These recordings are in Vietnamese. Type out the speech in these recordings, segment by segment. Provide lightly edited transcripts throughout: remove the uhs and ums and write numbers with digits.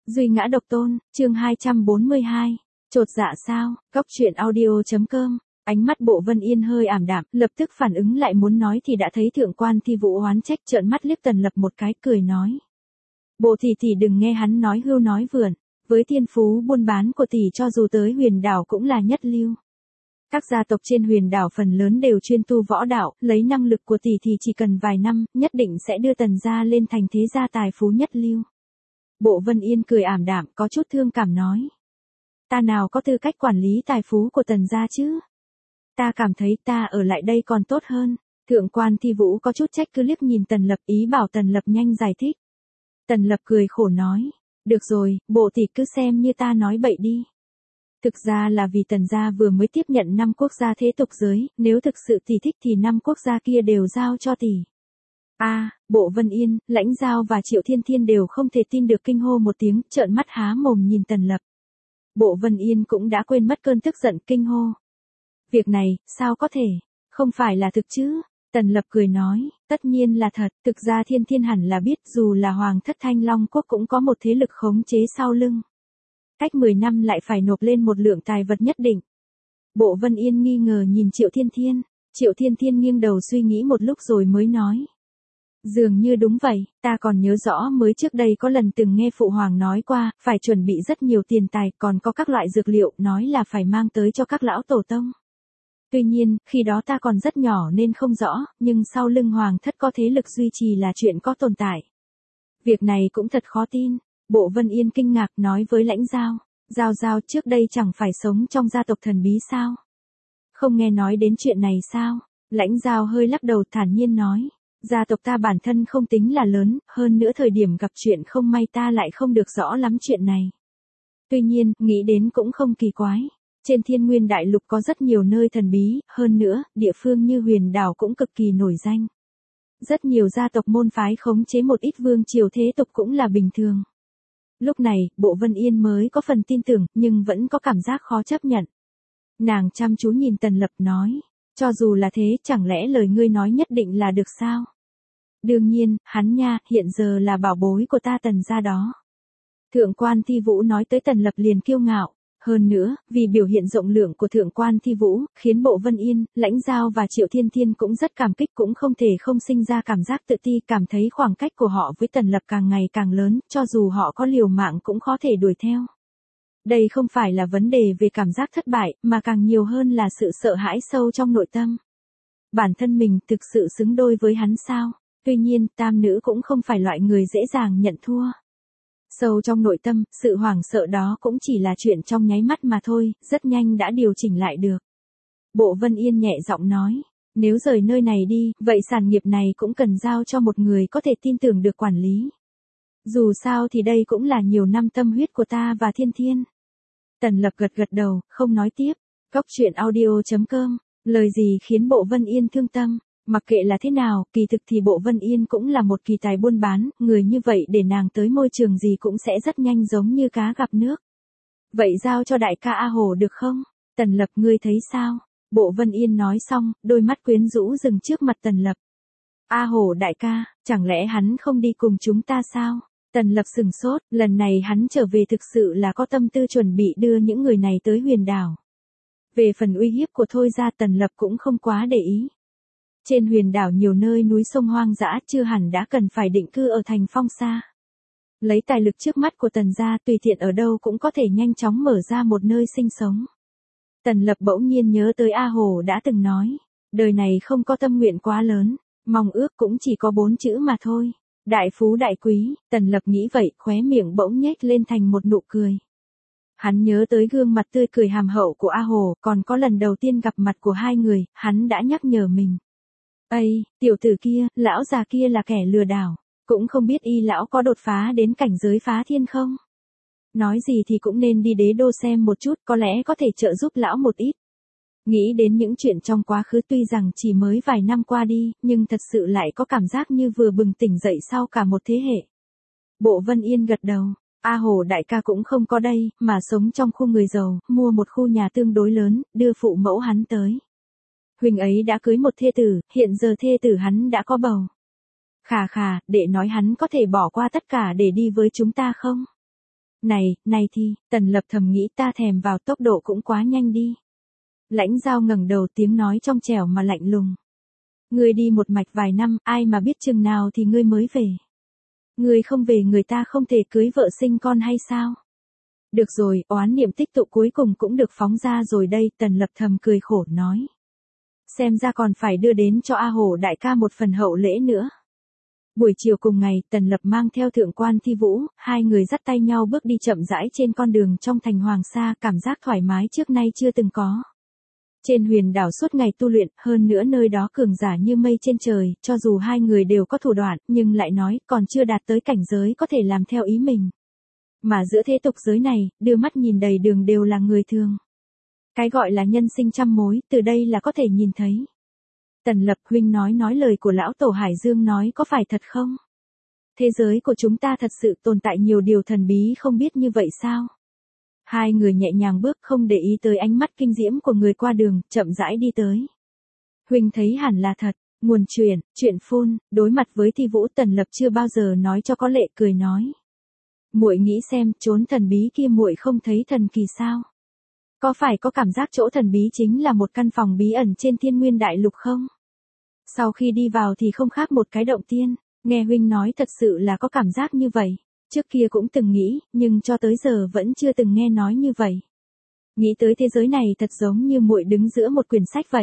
Duy ngã độc tôn, chương 242. Chột dạ sao, góc truyện audio.com. Ánh mắt Bộ Vân Yên hơi ảm đạm, lập tức phản ứng lại muốn nói thì đã thấy Thượng quan Thi Vũ oán trách, trợn mắt liếc Tần Lập một cái, cười nói. Bộ tỷ đừng nghe hắn nói hưu nói vượn, với thiên phú buôn bán của tỷ cho dù tới Huyền Đảo cũng là nhất lưu. Các gia tộc trên Huyền Đảo phần lớn đều chuyên tu võ đạo, lấy năng lực của tỷ thì chỉ cần vài năm, nhất định sẽ đưa Tần gia lên thành thế gia tài phú nhất lưu. Bộ Vân Yên cười ảm đạm, có chút thương cảm nói. Ta nào có tư cách quản lý tài phú của Tần gia chứ? Ta cảm thấy ta ở lại đây còn tốt hơn. Thượng quan Thi Vũ có chút trách cứ liếc nhìn Tần Lập, ý bảo Tần Lập nhanh giải thích. Tần Lập cười khổ nói. Được rồi, bộ tỷ cứ xem như ta nói bậy đi. Thực ra là vì Tần gia vừa mới tiếp nhận 5 quốc gia thế tục giới, nếu thực sự tỷ thích thì 5 quốc gia kia đều giao cho tỷ. Bộ Vân Yên, Lãnh Giao và Triệu Thiên Thiên đều không thể tin được, kinh hô một tiếng, trợn mắt há mồm nhìn Tần Lập. Bộ Vân Yên cũng đã quên mất cơn tức giận, kinh hô. Việc này, sao có thể, không phải là thực chứ? Tần Lập cười nói, tất nhiên là thật, thực ra Thiên Thiên hẳn là biết dù là Hoàng thất Thanh Long Quốc cũng có một thế lực khống chế sau lưng. Cách 10 năm lại phải nộp lên một lượng tài vật nhất định. Bộ Vân Yên nghi ngờ nhìn Triệu Thiên Thiên, Triệu Thiên Thiên nghiêng đầu suy nghĩ một lúc rồi mới nói. Dường như đúng vậy, ta còn nhớ rõ mới trước đây có lần từng nghe Phụ Hoàng nói qua, phải chuẩn bị rất nhiều tiền tài, còn có các loại dược liệu, nói là phải mang tới cho các lão tổ tông. Tuy nhiên, khi đó ta còn rất nhỏ nên không rõ, nhưng sau lưng Hoàng thất có thế lực duy trì là chuyện có tồn tại. Việc này cũng thật khó tin. Bộ Vân Yên kinh ngạc nói với Lãnh Giao. Giao trước đây chẳng phải sống trong gia tộc thần bí sao? Không nghe nói đến chuyện này sao? Lãnh Giao hơi lắc đầu thản nhiên nói. Gia tộc ta bản thân không tính là lớn, hơn nữa thời điểm gặp chuyện không may ta lại không được rõ lắm chuyện này. Tuy nhiên, nghĩ đến cũng không kỳ quái. Trên Thiên Nguyên Đại Lục có rất nhiều nơi thần bí, hơn nữa, địa phương như Huyền Đảo cũng cực kỳ nổi danh. Rất nhiều gia tộc môn phái khống chế một ít vương triều thế tục cũng là bình thường. Lúc này, Bộ Vân Yên mới có phần tin tưởng, nhưng vẫn có cảm giác khó chấp nhận. Nàng chăm chú nhìn Tần Lập nói. Cho dù là thế, chẳng lẽ lời ngươi nói nhất định là được sao? Đương nhiên, hắn nha, hiện giờ là bảo bối của ta Tần gia đó. Thượng quan Thi Vũ nói tới Tần Lập liền kiêu ngạo. Hơn nữa, vì biểu hiện rộng lượng của Thượng quan Thi Vũ, khiến Bộ Vân Yên, Lãnh Giao và Triệu Thiên Thiên cũng rất cảm kích, cũng không thể không sinh ra cảm giác tự ti, cảm thấy khoảng cách của họ với Tần Lập càng ngày càng lớn, cho dù họ có liều mạng cũng khó thể đuổi theo. Đây không phải là vấn đề về cảm giác thất bại, mà càng nhiều hơn là sự sợ hãi sâu trong nội tâm. Bản thân mình thực sự xứng đôi với hắn sao? Tuy nhiên, tam nữ cũng không phải loại người dễ dàng nhận thua. Sâu trong nội tâm, sự hoảng sợ đó cũng chỉ là chuyện trong nháy mắt mà thôi, rất nhanh đã điều chỉnh lại được. Bộ Vân Yên nhẹ giọng nói, nếu rời nơi này đi, vậy sản nghiệp này cũng cần giao cho một người có thể tin tưởng được quản lý. Dù sao thì đây cũng là nhiều năm tâm huyết của ta và Thiên Thiên. Tần Lập gật đầu, không nói tiếp. Góc truyện audio.com, lời gì khiến Bộ Vân Yên thương tâm. Mặc kệ là thế nào, kỳ thực thì Bộ Vân Yên cũng là một kỳ tài buôn bán, người như vậy để nàng tới môi trường gì cũng sẽ rất nhanh giống như cá gặp nước. Vậy giao cho đại ca A Hồ được không? Tần Lập ngươi thấy sao? Bộ Vân Yên nói xong, đôi mắt quyến rũ dừng trước mặt Tần Lập. A Hồ đại ca, chẳng lẽ hắn không đi cùng chúng ta sao? Tần Lập sừng sốt, lần này hắn trở về thực sự là có tâm tư chuẩn bị đưa những người này tới Huyền Đảo. Về phần uy hiếp của Thôi gia, Tần Lập cũng không quá để ý. Trên Huyền Đảo nhiều nơi núi sông hoang dã, chưa hẳn đã cần phải định cư ở thành Phong Sa. Lấy tài lực trước mắt của Tần gia, tùy tiện ở đâu cũng có thể nhanh chóng mở ra một nơi sinh sống. Tần Lập bỗng nhiên nhớ tới A Hồ đã từng nói, đời này không có tâm nguyện quá lớn, mong ước cũng chỉ có 4 chữ mà thôi. Đại phú đại quý. Tần Lập nghĩ vậy, khóe miệng bỗng nhếch lên thành một nụ cười. Hắn nhớ tới gương mặt tươi cười hàm hậu của A Hồ, còn có lần đầu tiên gặp mặt của hai người, hắn đã nhắc nhở mình. Ây, tiểu tử kia, lão già kia là kẻ lừa đảo, cũng không biết y lão có đột phá đến cảnh giới phá thiên không? Nói gì thì cũng nên đi đế đô xem một chút, có lẽ có thể trợ giúp lão một ít. Nghĩ đến những chuyện trong quá khứ, tuy rằng chỉ mới vài năm qua đi, nhưng thật sự lại có cảm giác như vừa bừng tỉnh dậy sau cả một thế hệ. Bộ Vân Yên gật đầu, A Hồ đại ca cũng không có đây, mà sống trong khu người giàu, mua một khu nhà tương đối lớn, đưa phụ mẫu hắn tới. Huynh ấy đã cưới một thê tử, hiện giờ thê tử hắn đã có bầu. Khà, đệ nói hắn có thể bỏ qua tất cả để đi với chúng ta không? Này thì, Tần Lập thầm nghĩ ta thèm vào tốc độ cũng quá nhanh đi. Lãnh Giao ngẩng đầu tiếng nói trong trẻo mà lạnh lùng. Ngươi đi một mạch vài năm, ai mà biết chừng nào thì ngươi mới về. Ngươi không về người ta không thể cưới vợ sinh con hay sao? Được rồi, oán niệm tích tụ cuối cùng cũng được phóng ra rồi đây, Tần Lập thầm cười khổ nói. Xem ra còn phải đưa đến cho A Hổ đại ca một phần hậu lễ nữa. Buổi chiều cùng ngày, Tần Lập mang theo Thượng quan Thi Vũ, hai người dắt tay nhau bước đi chậm rãi trên con đường trong thành Hoàng Sa, cảm giác thoải mái trước nay chưa từng có. Trên huyền đảo suốt ngày tu luyện, hơn nữa nơi đó cường giả như mây trên trời, cho dù hai người đều có thủ đoạn, nhưng lại nói còn chưa đạt tới cảnh giới có thể làm theo ý mình. Mà giữa thế tục giới này, đưa mắt nhìn đầy đường đều là người thường. Cái gọi là nhân sinh trăm mối, từ đây là có thể nhìn thấy. Tần Lập huynh nói lời của lão tổ Hải Dương nói có phải thật không? Thế giới của chúng ta thật sự tồn tại nhiều điều thần bí không biết như vậy sao? Hai người nhẹ nhàng bước không để ý tới ánh mắt kinh diễm của người qua đường, chậm rãi đi tới. Huynh thấy hẳn là thật, nguồn chuyện phun, đối mặt với Thi Vũ Tần Lập chưa bao giờ nói cho có lệ cười nói. Muội nghĩ xem, chốn thần bí kia muội không thấy thần kỳ sao? Có phải có cảm giác chỗ thần bí chính là một căn phòng bí ẩn trên Thiên Nguyên Đại Lục không? Sau khi đi vào thì không khác một cái động tiên, nghe huynh nói thật sự là có cảm giác như vậy. Trước kia cũng từng nghĩ, nhưng cho tới giờ vẫn chưa từng nghe nói như vậy. Nghĩ tới thế giới này thật giống như muội đứng giữa một quyển sách vậy.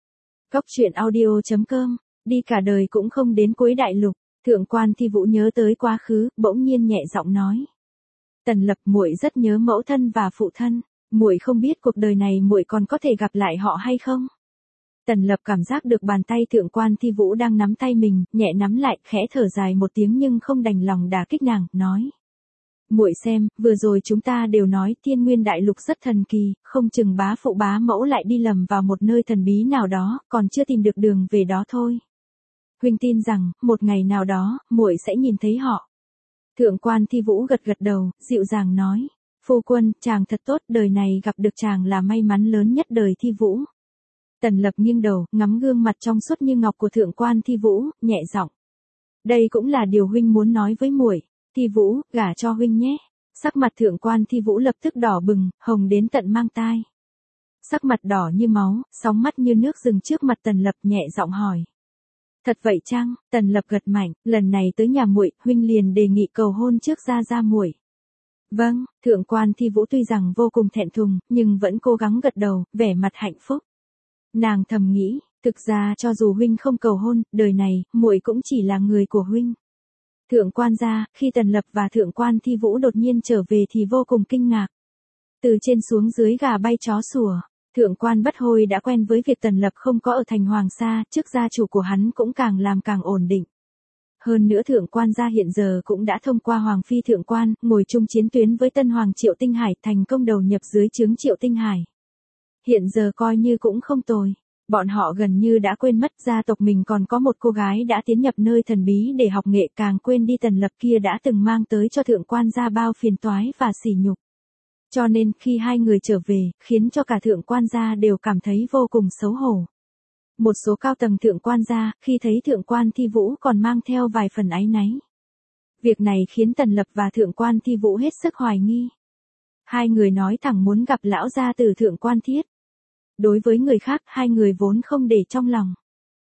Góc truyện audio.com, đi cả đời cũng không đến cuối đại lục, Thượng quan Thi Vũ nhớ tới quá khứ, bỗng nhiên nhẹ giọng nói. Tần Lập, muội rất nhớ mẫu thân và phụ thân, muội không biết cuộc đời này muội còn có thể gặp lại họ hay không? Tần Lập cảm giác được bàn tay Thượng quan Thi Vũ đang nắm tay mình, nhẹ nắm lại, khẽ thở dài một tiếng nhưng không đành lòng đả kích nàng, nói. Muội xem, vừa rồi chúng ta đều nói Thiên Nguyên Đại Lục rất thần kỳ, không chừng bá phụ bá mẫu lại đi lầm vào một nơi thần bí nào đó, còn chưa tìm được đường về đó thôi. Huynh tin rằng, một ngày nào đó, muội sẽ nhìn thấy họ. Thượng quan Thi Vũ gật gật đầu, dịu dàng nói. Phu quân, chàng thật tốt, đời này gặp được chàng là may mắn lớn nhất đời Thi Vũ. Tần Lập nghiêng đầu, ngắm gương mặt trong suốt như ngọc của Thượng quan Thi Vũ, nhẹ giọng. Đây cũng là điều huynh muốn nói với muội. Thi Vũ, gả cho huynh nhé. Sắc mặt Thượng quan Thi Vũ lập tức đỏ bừng, hồng đến tận mang tai. Sắc mặt đỏ như máu, sóng mắt như nước dừng trước mặt Tần Lập, nhẹ giọng hỏi. Thật vậy chăng? Tần Lập gật mạnh, lần này tới nhà muội, huynh liền đề nghị cầu hôn trước ra muội. Vâng, Thượng quan Thi Vũ tuy rằng vô cùng thẹn thùng, nhưng vẫn cố gắng gật đầu, vẻ mặt hạnh phúc. Nàng thầm nghĩ, thực ra cho dù huynh không cầu hôn, đời này, muội cũng chỉ là người của huynh. Thượng quan gia, khi Tần Lập và Thượng quan Thi Vũ đột nhiên trở về thì vô cùng kinh ngạc. Từ trên xuống dưới gà bay chó sủa, Thượng quan Bất Hôi đã quen với việc Tần Lập không có ở thành Hoàng Sa, trước gia chủ của hắn cũng càng làm càng ổn định. Hơn nữa Thượng quan gia hiện giờ cũng đã thông qua Hoàng Phi Thượng quan, ngồi chung chiến tuyến với Tân Hoàng Triệu Tinh Hải, thành công đầu nhập dưới trướng Triệu Tinh Hải. Hiện giờ coi như cũng không tồi. Bọn họ gần như đã quên mất gia tộc mình còn có một cô gái đã tiến nhập nơi thần bí để học nghệ, càng quên đi Tần Lập kia đã từng mang tới cho Thượng quan gia bao phiền toái và sỉ nhục. Cho nên khi hai người trở về, khiến cho cả Thượng quan gia đều cảm thấy vô cùng xấu hổ. Một số cao tầng Thượng quan gia, khi thấy Thượng quan Thi Vũ còn mang theo vài phần áy náy. Việc này khiến Tần Lập và Thượng quan Thi Vũ hết sức hoài nghi. Hai người nói thẳng muốn gặp lão gia từ Thượng quan Thiết. Đối với người khác, hai người vốn không để trong lòng.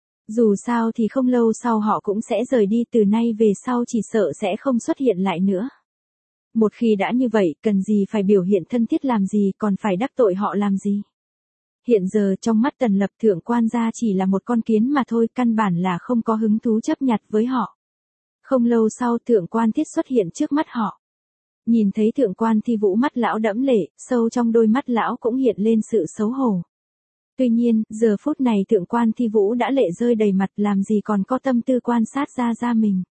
Dù sao thì không lâu sau họ cũng sẽ rời đi, từ nay về sau chỉ sợ sẽ không xuất hiện lại nữa. Một khi đã như vậy, cần gì phải biểu hiện thân thiết làm gì, còn phải đắc tội họ làm gì. Hiện giờ trong mắt Tần Lập, Thượng quan gia chỉ là một con kiến mà thôi, căn bản là không có hứng thú chấp nhặt với họ. Không lâu sau Thượng quan Thiết xuất hiện trước mắt họ. Nhìn thấy Thượng quan Thi Vũ, mắt lão đẫm lệ, sâu trong đôi mắt lão cũng hiện lên sự xấu hổ. Tuy nhiên, giờ phút này Thượng quan Thi Vũ đã lệ rơi đầy mặt, làm gì còn có tâm tư quan sát ra mình.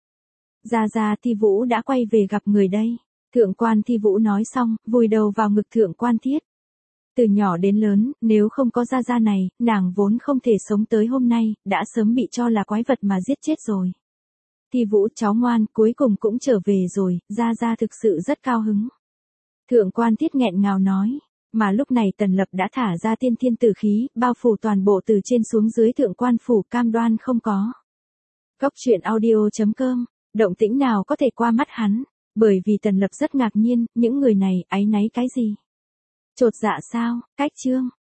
Ra Thi Vũ đã quay về gặp người đây. Thượng quan Thi Vũ nói xong, vùi đầu vào ngực Thượng quan Thiết. Từ nhỏ đến lớn, nếu không có ra này, nàng vốn không thể sống tới hôm nay, đã sớm bị cho là quái vật mà giết chết rồi. Thi Vũ cháu ngoan, cuối cùng cũng trở về rồi, ra thực sự rất cao hứng. Thượng quan Thiết nghẹn ngào nói. Mà lúc này Tần Lập đã thả ra tiên thiên tử khí, bao phủ toàn bộ từ trên xuống dưới Thượng quan phủ, cam đoan không có. Góc truyện audio.com, động tĩnh nào có thể qua mắt hắn. Bởi vì Tần Lập rất ngạc nhiên, những người này, áy náy cái gì? Chột dạ sao, cách Trương,